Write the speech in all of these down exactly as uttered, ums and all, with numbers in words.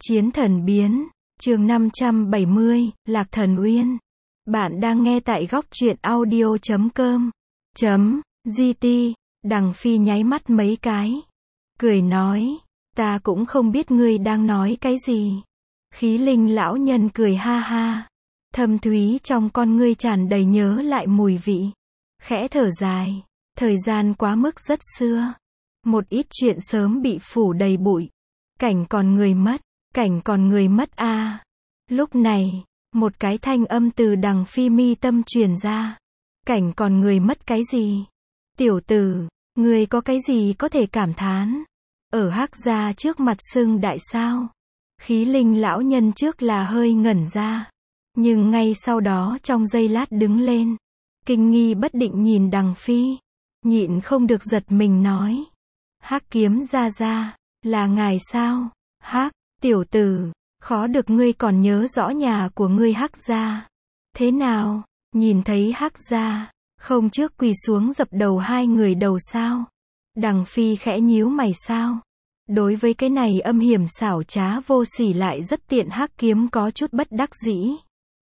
Chiến thần biến, chương năm trăm bảy mươi, Lạc Thần Uyên. Bạn đang nghe tại góc truyện audio chấm com. Chấm, gt, Đằng Phi nháy mắt mấy cái. Cười nói, ta cũng không biết ngươi đang nói cái gì. Khí linh lão nhân cười ha ha. Thâm thúy trong con ngươi tràn đầy nhớ lại mùi vị. Khẽ thở dài, thời gian quá mức rất xưa. Một ít chuyện sớm bị phủ đầy bụi. Cảnh còn người mất, cảnh còn người mất a. À. Lúc này, một cái thanh âm từ Đằng Phi mi tâm truyền ra. Cảnh còn người mất cái gì? Tiểu tử, ngươi có cái gì có thể cảm thán? Ở Hắc gia trước mặt xưng đại sao? Khí linh lão nhân trước là hơi ngẩn ra. Nhưng ngay sau đó trong giây lát đứng lên. Kinh nghi bất định nhìn Đằng Phi. Nhịn không được giật mình nói. Hắc kiếm gia gia, là ngài sao? Hắc, tiểu tử, khó được ngươi còn nhớ rõ nhà của ngươi Hắc gia. Thế nào, nhìn thấy Hắc gia, không trước quỳ xuống dập đầu hai người đầu sao? Đằng Phi khẽ nhíu mày sao? Đối với cái này âm hiểm xảo trá vô sỉ lại rất tiện Hắc kiếm có chút bất đắc dĩ.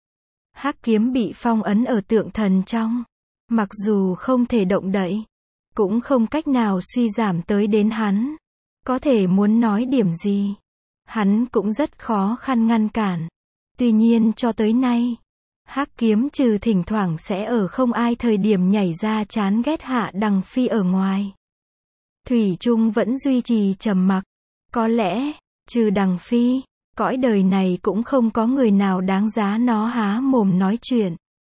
Hắc kiếm bị phong ấn ở tượng thần trong. Mặc dù không thể động đậy, cũng không cách nào suy giảm tới đến hắn. Có thể muốn nói điểm gì, hắn cũng rất khó khăn ngăn cản. Tuy nhiên cho tới nay, Hắc kiếm trừ thỉnh thoảng sẽ ở không ai thời điểm nhảy ra chán ghét hạ Đằng Phi ở ngoài. Thủy chung vẫn duy trì trầm mặc. Có lẽ, trừ Đằng Phi, cõi đời này cũng không có người nào đáng giá nó há mồm nói chuyện.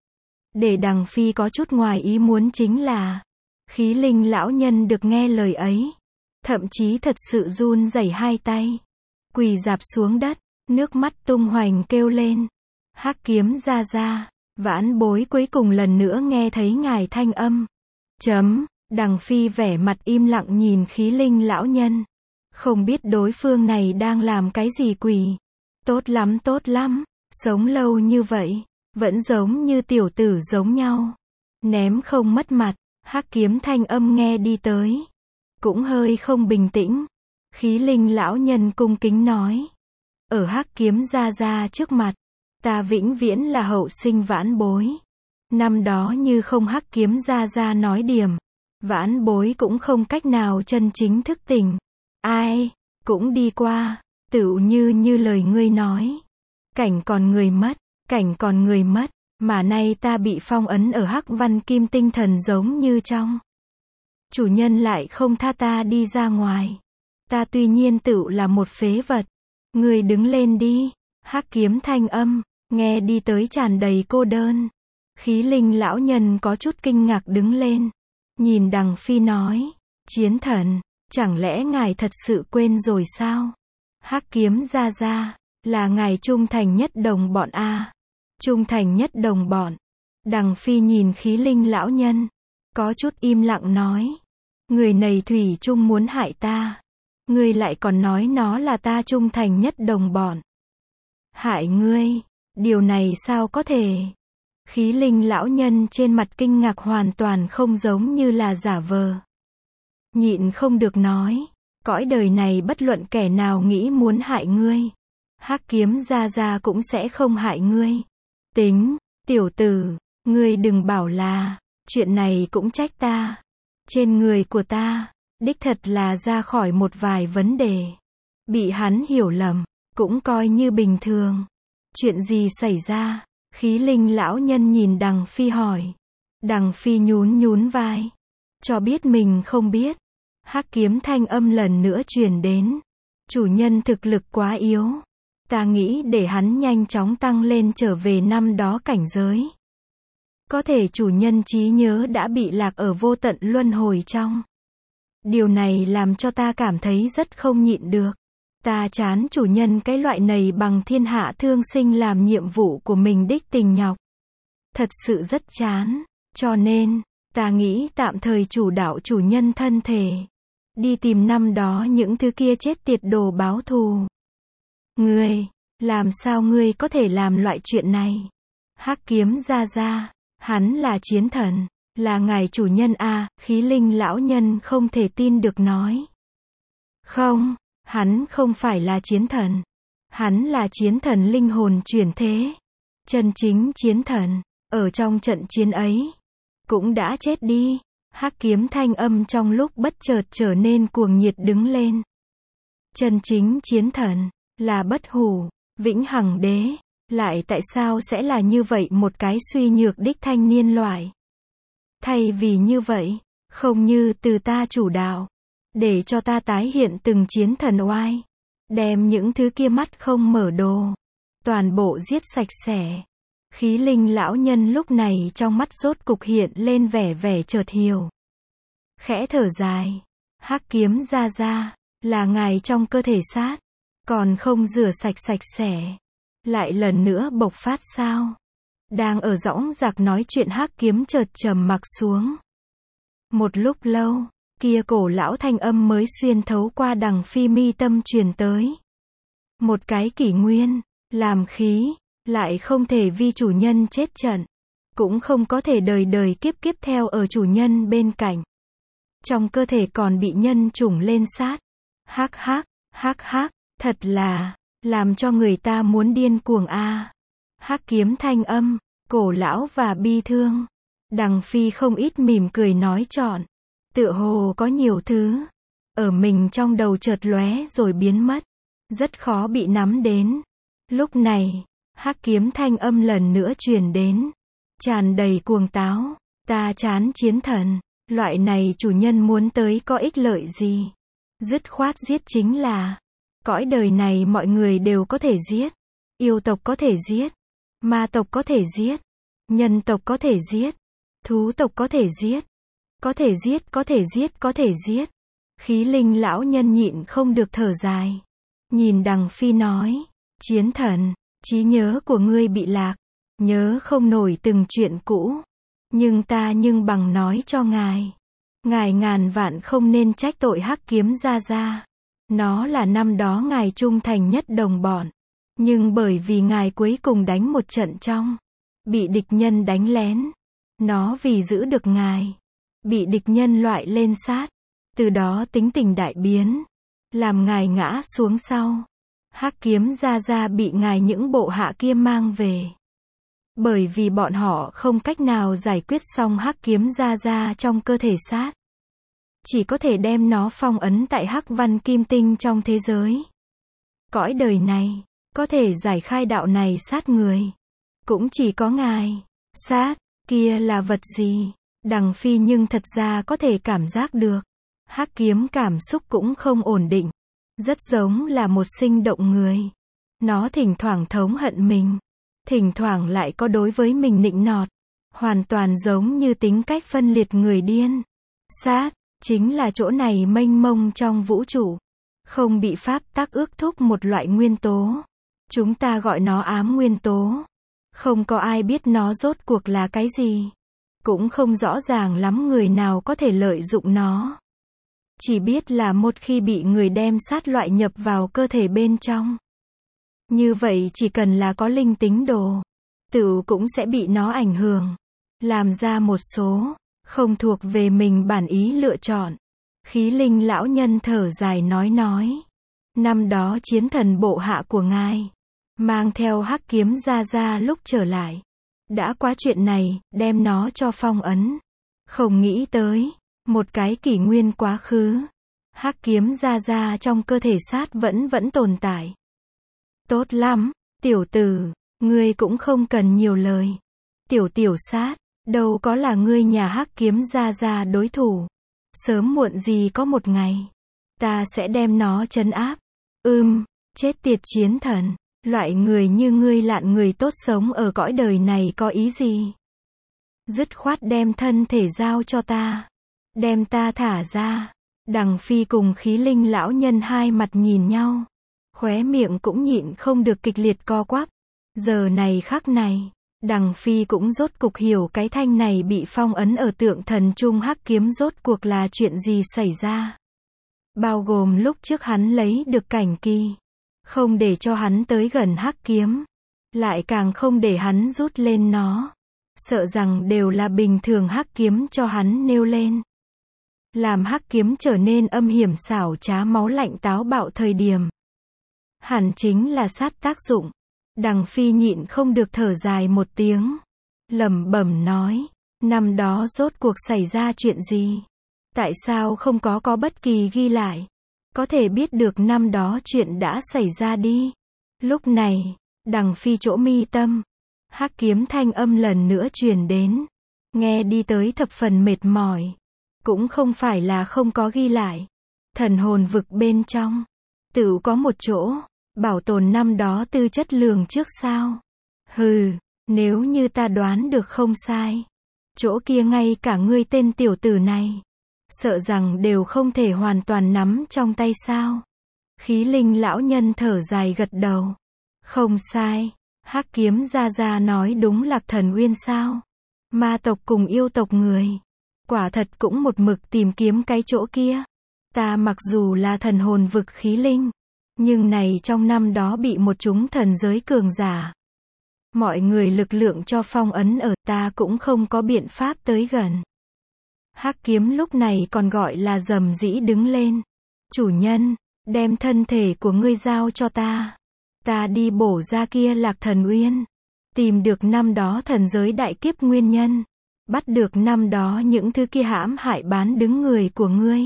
Để Đằng Phi có chút ngoài ý muốn chính là, khí linh lão nhân được nghe lời ấy, thậm chí thật sự run rẩy hai tay, quỳ rạp xuống đất, nước mắt tung hoành kêu lên. Hắc kiếm gia gia, vãn bối cuối cùng lần nữa nghe thấy ngài thanh âm. Chấm, Đằng Phi vẻ mặt im lặng nhìn khí linh lão nhân. Không biết đối phương này đang làm cái gì quỷ. Tốt lắm tốt lắm, sống lâu như vậy, vẫn giống như tiểu tử giống nhau. Ném không mất mặt, Hắc kiếm thanh âm nghe đi tới. Cũng hơi không bình tĩnh. Khí linh lão nhân cung kính nói. Ở Hắc kiếm gia gia trước mặt, ta vĩnh viễn là hậu sinh vãn bối. Năm đó như không Hắc kiếm gia gia nói điểm, vãn bối cũng không cách nào chân chính thức tỉnh. Ai, cũng đi qua, tựu như như lời ngươi nói. Cảnh còn người mất, cảnh còn người mất, mà nay ta bị phong ấn ở Hắc văn kim tinh thần giống như trong. Chủ nhân lại không tha ta đi ra ngoài. Ta tuy nhiên tựu là một phế vật. Ngươi đứng lên đi. Hắc kiếm thanh âm, nghe đi tới tràn đầy cô đơn. Khí linh lão nhân có chút kinh ngạc đứng lên. Nhìn Đằng Phi nói, chiến thần, chẳng lẽ ngài thật sự quên rồi sao? Hắc kiếm gia gia, là ngài trung thành nhất đồng bọn a. À? Trung thành nhất đồng bọn. Đằng Phi nhìn khí linh lão nhân, có chút im lặng nói. Người này thủy chung muốn hại ta. Ngươi lại còn nói nó là ta trung thành nhất đồng bọn. Hại ngươi, điều này sao có thể? Khí linh lão nhân trên mặt kinh ngạc hoàn toàn không giống như là giả vờ. Nhịn không được nói, cõi đời này bất luận kẻ nào nghĩ muốn hại ngươi, Hắc kiếm gia gia cũng sẽ không hại ngươi. Tính, tiểu tử, ngươi đừng bảo là, chuyện này cũng trách ta. Trên người của ta, đích thật là ra khỏi một vài vấn đề. Bị hắn hiểu lầm, cũng coi như bình thường. Chuyện gì xảy ra? Khí linh lão nhân nhìn Đằng Phi hỏi. Đằng Phi nhún nhún vai, cho biết mình không biết. Hắc kiếm thanh âm lần nữa truyền đến. Chủ nhân thực lực quá yếu. Ta nghĩ để hắn nhanh chóng tăng lên trở về năm đó cảnh giới. Có thể chủ nhân trí nhớ đã bị lạc ở vô tận luân hồi trong. Điều này làm cho ta cảm thấy rất không nhịn được. Ta chán chủ nhân cái loại này bằng thiên hạ thương sinh làm nhiệm vụ của mình đích tình nhọc. Thật sự rất chán. Cho nên, ta nghĩ tạm thời chủ đạo chủ nhân thân thể. Đi tìm năm đó những thứ kia chết tiệt đồ báo thù. Ngươi, làm sao ngươi có thể làm loại chuyện này? Hắc kiếm gia gia, hắn là chiến thần, là ngài chủ nhân a. À, khí linh lão nhân không thể tin được nói. Không, hắn không phải là chiến thần. Hắn là chiến thần linh hồn chuyển thế. Chân chính chiến thần. Ở trong trận chiến ấy. Cũng đã chết đi. Hắc kiếm thanh âm trong lúc bất chợt trở nên cuồng nhiệt đứng lên. Chân chính chiến thần. Là bất hủ. Vĩnh hằng đế. Lại tại sao sẽ là như vậy một cái suy nhược đích thanh niên loại. Thay vì như vậy. Không như từ ta chủ đạo. Để cho ta tái hiện từng chiến thần oai. Đem những thứ kia mắt không mở đồ. Toàn bộ giết sạch sẽ. Khí linh lão nhân lúc này trong mắt rốt cục hiện lên vẻ vẻ chợt hiểu. Khẽ thở dài. Hắc kiếm ra ra. Là ngài trong cơ thể sát. Còn không rửa sạch sạch sẽ. Lại lần nữa bộc phát sao? Đang ở dõng dạc nói chuyện hắc kiếm chợt trầm mặc xuống. Một lúc lâu. Kia cổ lão thanh âm mới xuyên thấu qua đằng phi mi tâm truyền tới. Một cái kỷ nguyên. Làm khí. Lại không thể vì chủ nhân chết trận. Cũng không có thể đời đời kiếp kiếp theo ở chủ nhân bên cạnh. Trong cơ thể còn bị nhân chủng lên sát. Hắc hắc, hắc hắc, thật là, làm cho người ta muốn điên cuồng a. À. Hắc kiếm thanh âm, cổ lão và bi thương. Đằng phi không ít mỉm cười nói trọn. Tựa hồ có nhiều thứ. Ở mình trong đầu chợt lóe rồi biến mất. Rất khó bị nắm đến. Lúc này. Hắc kiếm thanh âm lần nữa truyền đến. Tràn đầy cuồng táo. Ta chán chiến thần. Loại này chủ nhân muốn tới có ích lợi gì? Dứt khoát giết chính là. Cõi đời này mọi người đều có thể giết. Yêu tộc có thể giết. Ma tộc có thể giết. Nhân tộc có thể giết. Thú tộc có thể giết. Có thể giết, có thể giết, có thể giết. Khí linh lão nhân nhịn không được thở dài. Nhìn đằng phi nói. Chiến thần. Trí nhớ của ngươi bị lạc. Nhớ không nổi từng chuyện cũ. Nhưng ta nhưng bằng nói cho ngài. Ngài ngàn vạn không nên trách tội hắc kiếm ra ra. Nó là năm đó ngài trung thành nhất đồng bọn. Nhưng bởi vì ngài cuối cùng đánh một trận trong. Bị địch nhân đánh lén. Nó vì giữ được ngài. Bị địch nhân loại lên sát. Từ đó tính tình đại biến. Làm ngài ngã xuống sau. Hắc kiếm ra ra bị ngài những bộ hạ kia mang về. Bởi vì bọn họ không cách nào giải quyết xong hắc kiếm ra ra trong cơ thể sát. Chỉ có thể đem nó phong ấn tại hắc văn kim tinh trong thế giới. Cõi đời này, có thể giải khai đạo này sát người. Cũng chỉ có ngài. Sát, kia là vật gì? Đằng phi nhưng thật ra có thể cảm giác được. Hắc kiếm cảm xúc cũng không ổn định. Rất giống là một sinh động người. Nó thỉnh thoảng thống hận mình. Thỉnh thoảng lại có đối với mình nịnh nọt. Hoàn toàn giống như tính cách phân liệt người điên. Sát, chính là chỗ này mênh mông trong vũ trụ. Không bị pháp tắc ước thúc một loại nguyên tố. Chúng ta gọi nó ám nguyên tố. Không có ai biết nó rốt cuộc là cái gì. Cũng không rõ ràng lắm người nào có thể lợi dụng nó. Chỉ biết là một khi bị người đem sát loại nhập vào cơ thể bên trong. Như vậy chỉ cần là có linh tính đồ. Tự cũng sẽ bị nó ảnh hưởng. Làm ra một số. Không thuộc về mình bản ý lựa chọn. Khí linh lão nhân thở dài nói nói. Năm đó chiến thần bộ hạ của ngài. Mang theo hắc kiếm ra ra lúc trở lại. Đã qua chuyện này, đem nó cho phong ấn. Không nghĩ tới. Một cái kỷ nguyên quá khứ. Hắc kiếm ra ra trong cơ thể sát vẫn vẫn tồn tại. Tốt lắm, tiểu tử. Ngươi cũng không cần nhiều lời. Tiểu tiểu sát. Đâu có là ngươi nhà hắc kiếm ra ra đối thủ. Sớm muộn gì có một ngày. Ta sẽ đem nó trấn áp. Ưm, chết tiệt chiến thần. Loại người như ngươi lạn người tốt sống ở cõi đời này có ý gì? Dứt khoát đem thân thể giao cho ta. Đem ta thả ra. Đằng phi cùng khí linh lão nhân hai mặt nhìn nhau. Khóe miệng cũng nhịn không được kịch liệt co quắp. Giờ này khắc này. Đằng phi cũng rốt cục hiểu cái thanh này bị phong ấn ở tượng thần trung hắc kiếm rốt cuộc là chuyện gì xảy ra. Bao gồm lúc trước hắn lấy được cảnh kỳ. Không để cho hắn tới gần hắc kiếm. Lại càng không để hắn rút lên nó. Sợ rằng đều là bình thường hắc kiếm cho hắn nêu lên. Làm hắc kiếm trở nên âm hiểm xảo trá máu lạnh táo bạo thời điểm. Hẳn chính là sát tác dụng. Đằng Phi nhịn không được thở dài một tiếng. Lẩm bẩm nói, năm đó rốt cuộc xảy ra chuyện gì? Tại sao không có có bất kỳ ghi lại? Có thể biết được năm đó chuyện đã xảy ra đi. Lúc này, Đằng Phi chỗ mi tâm, Hắc Kiếm thanh âm lần nữa truyền đến. Nghe đi tới thập phần mệt mỏi. Cũng không phải là không có ghi lại. Thần hồn vực bên trong, tự có một chỗ, bảo tồn năm đó tư chất lường trước sao? Hừ, nếu như ta đoán được không sai. Chỗ kia ngay cả ngươi tên tiểu tử này. Sợ rằng đều không thể hoàn toàn nắm trong tay sao? Khí linh lão nhân thở dài gật đầu. Không sai, Hắc Kiếm gia gia nói đúng Lạc Thần Uyên sao? Ma tộc cùng yêu tộc người. Quả thật cũng một mực tìm kiếm cái chỗ kia. Ta mặc dù là thần hồn vực khí linh. Nhưng này trong năm đó bị một chúng thần giới cường giả. Mọi người lực lượng cho phong ấn ở ta cũng không có biện pháp tới gần. Hắc Kiếm lúc này còn gọi là rầm rĩ đứng lên. Chủ nhân, đem thân thể của ngươi giao cho ta. Ta đi bổ ra kia Lạc Thần Uyên. Tìm được năm đó thần giới đại kiếp nguyên nhân. Bắt được năm đó những thứ kia hãm hại bán đứng người của ngươi.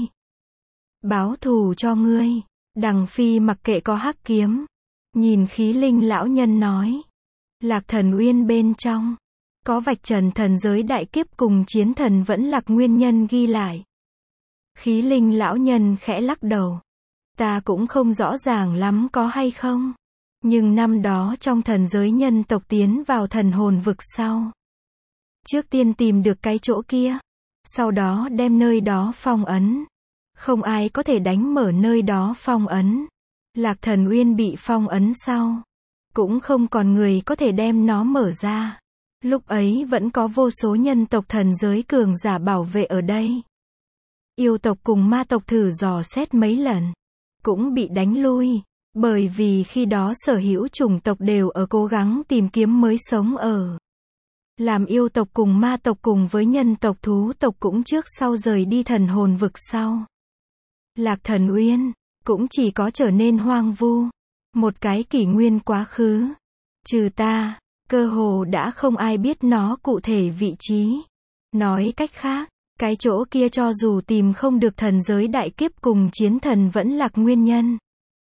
Báo thù cho ngươi. Đằng Phi mặc kệ có Hắc Kiếm. Nhìn khí linh lão nhân nói. Lạc Thần Uyên bên trong. Có vạch trần thần giới đại kiếp cùng chiến thần vẫn lạc nguyên nhân ghi lại. Khí linh lão nhân khẽ lắc đầu. Ta cũng không rõ ràng lắm có hay không. Nhưng năm đó trong thần giới nhân tộc tiến vào thần hồn vực sau. Trước tiên tìm được cái chỗ kia. Sau đó đem nơi đó phong ấn. Không ai có thể đánh mở nơi đó phong ấn. Lạc Thần Uyên bị phong ấn sau. Cũng không còn người có thể đem nó mở ra. Lúc ấy vẫn có vô số nhân tộc thần giới cường giả bảo vệ ở đây. Yêu tộc cùng ma tộc thử dò xét mấy lần. Cũng bị đánh lui. Bởi vì khi đó sở hữu chủng tộc đều ở cố gắng tìm kiếm mới sống ở. Làm yêu tộc cùng ma tộc cùng với nhân tộc thú tộc cũng trước sau rời đi thần hồn vực sau. Lạc Thần Uyên cũng chỉ có trở nên hoang vu. Một cái kỷ nguyên quá khứ. Trừ ta, cơ hồ đã không ai biết nó cụ thể vị trí. Nói cách khác, cái chỗ kia cho dù tìm không được thần giới đại kiếp cùng chiến thần vẫn lạc nguyên nhân.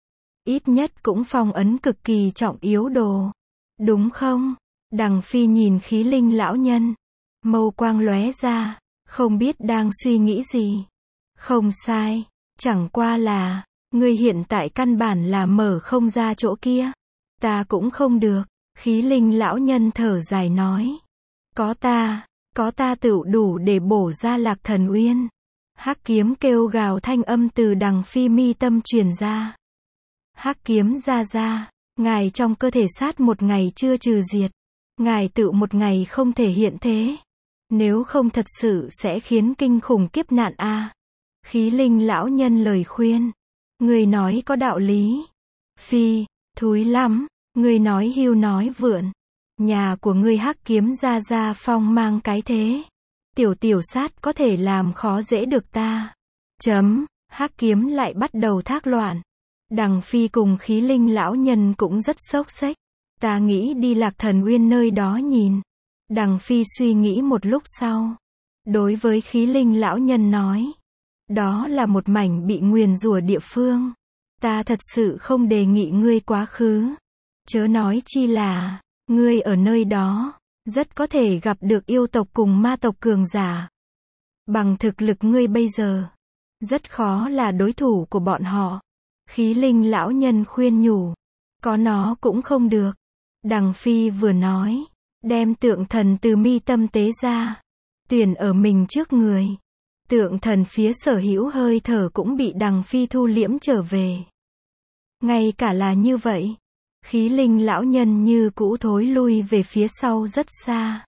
Ít nhất cũng phong ấn cực kỳ trọng yếu đồ. Đúng không? Đằng Phi nhìn khí linh lão nhân. Mâu quang lóe ra. Không biết đang suy nghĩ gì. Không sai. Chẳng qua là. Ngươi hiện tại căn bản là mở không ra chỗ kia. Ta cũng không được. Khí linh lão nhân thở dài nói. Có ta. Có ta tựu đủ để bổ ra Lạc Thần Uyên. Hắc Kiếm kêu gào thanh âm từ đằng Phi mi tâm truyền ra. Hắc Kiếm gia gia, ngài trong cơ thể sát một ngày chưa trừ diệt. Ngài tự một ngày không thể hiện thế. Nếu không thật sự sẽ khiến kinh khủng kiếp nạn a. À. Khí linh lão nhân lời khuyên. Người nói có đạo lý. Phi, thúi lắm, người nói hưu nói vượn. Nhà của ngươi Hắc Kiếm gia gia phong mang cái thế. Tiểu tiểu sát có thể làm khó dễ được ta. Chấm, Hắc Kiếm lại bắt đầu thác loạn. Đằng Phi cùng khí linh lão nhân cũng rất xốc xếch. Ta nghĩ đi Lạc Thần Uyên nơi đó nhìn. Đằng Phi suy nghĩ một lúc sau. Đối với khí linh lão nhân nói. Đó là một mảnh bị nguyền rủa địa phương. Ta thật sự không đề nghị ngươi quá khứ. Chớ nói chi là, ngươi ở nơi đó, rất có thể gặp được yêu tộc cùng ma tộc cường giả. Bằng thực lực ngươi bây giờ, rất khó là đối thủ của bọn họ. Khí linh lão nhân khuyên nhủ. Có nó cũng không được. Đằng Phi vừa nói. Đem tượng thần từ mi tâm tế ra. Tuyển ở mình trước người. Tượng thần phía sở hữu hơi thở cũng bị đằng Phi thu liễm trở về. Ngay cả là như vậy. Khí linh lão nhân như cũ thối lui về phía sau rất xa.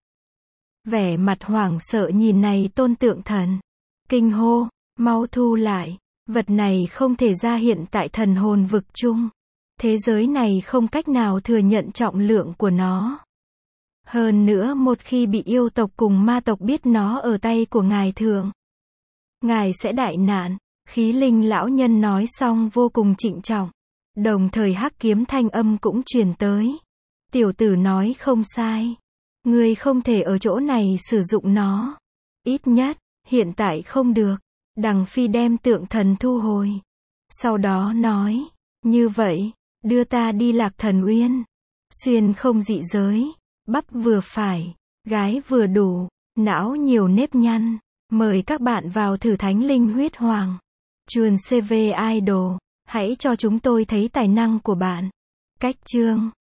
Vẻ mặt hoảng sợ nhìn này tôn tượng thần. Kinh hô, mau thu lại. Vật này không thể ra hiện tại thần hồn vực chung. Thế giới này không cách nào thừa nhận trọng lượng của nó. Hơn nữa một khi bị yêu tộc cùng ma tộc biết nó ở tay của ngài thượng. Ngài sẽ đại nạn. Khí linh lão nhân nói xong vô cùng trịnh trọng. Đồng thời hắc kiếm thanh âm cũng truyền tới. Tiểu tử nói không sai. Ngươi không thể ở chỗ này sử dụng nó. Ít nhất, hiện tại không được. Đằng Phi đem tượng thần thu hồi. Sau đó nói, như vậy, đưa ta đi Lạc Thần Uyên. Xuyên không dị giới, bắp vừa phải, gái vừa đủ, não nhiều nếp nhăn. Mời các bạn vào thử Thánh Linh Huyết Hoàng. Chuồn xê vê Idol, hãy cho chúng tôi thấy tài năng của bạn. Cách chương